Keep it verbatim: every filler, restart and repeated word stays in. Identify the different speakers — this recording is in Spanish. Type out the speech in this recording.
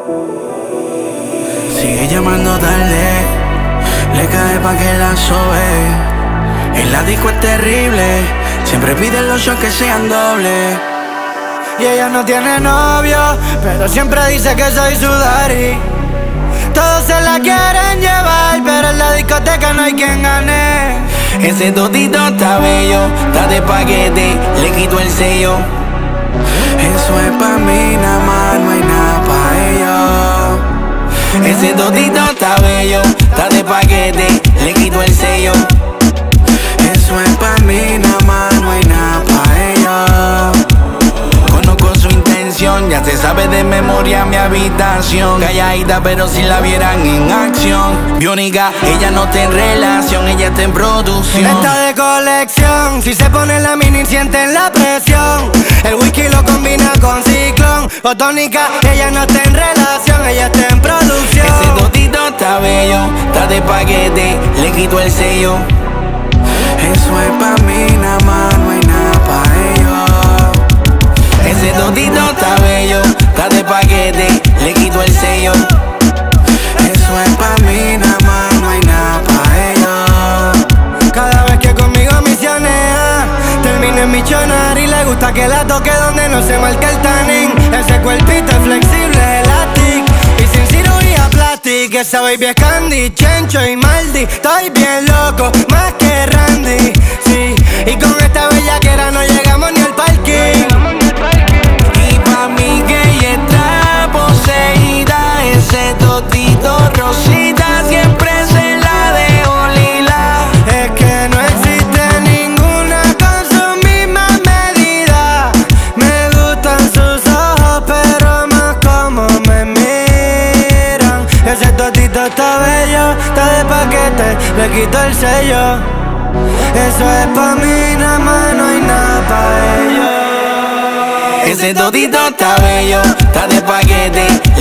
Speaker 1: Sigue llamando tarde, le cae pa' que la sobe. En la disco es terrible, siempre pide los shows que sean dobles.
Speaker 2: Y ella no tiene novio, pero siempre dice que soy su daddy. Todos se la quieren llevar, pero en la discoteca no hay quien gane.
Speaker 1: Ese totito está bello, está de paquete, le quito el sello. Eso es pa' mí, nada más, no hay nada pa' ellos. Ese totito está bello, está de paquete, le quito el sello. Eso es pa' mí, nada más, no hay nada pa' ellos. Conozco su intención, ya se sabe de memoria mi habitación. Calladita pero si la vieran en acción. Biónica, ella no está en relación, ella está en producción.
Speaker 2: Está de colección, si se pone la mini sienten la presión. El whisky lo combina con ciclón o tónica, ella no está en relación, ella está en producción.
Speaker 1: Ese totito está bello, está de paquete, le quito el sello. Eso es pa' mí, nada más, no hay nada pa' ellos. Ese totito está bello, está de paquete, le quito el sello. Eso es pa' mí, nada más, no hay nada pa' ellos.
Speaker 2: Cada vez que conmigo misionea, termina en michonar y le gusta que la toque donde no se marca el tanning. Ese cuerpito es flexible, elastic y sin cirugía plástica. Esa baby es Candy, Chencho y Maldi. Estoy bien loco, más que Randy, sí. Y con esta bellaquera no llegamos ni al parking.
Speaker 1: Y pa' mí que ella está poseída, ese totito rosita siempre se la dejo lila.
Speaker 2: Es que no existe ninguna con su misma medida. Me gustan sus ojos, pero más como me miran. Ese totito está bello, está de paquete, le quito el sello. Eso es pa' mí, nada más, no hay nada pa' ellos.
Speaker 1: Ese totito está bello, está de paquete,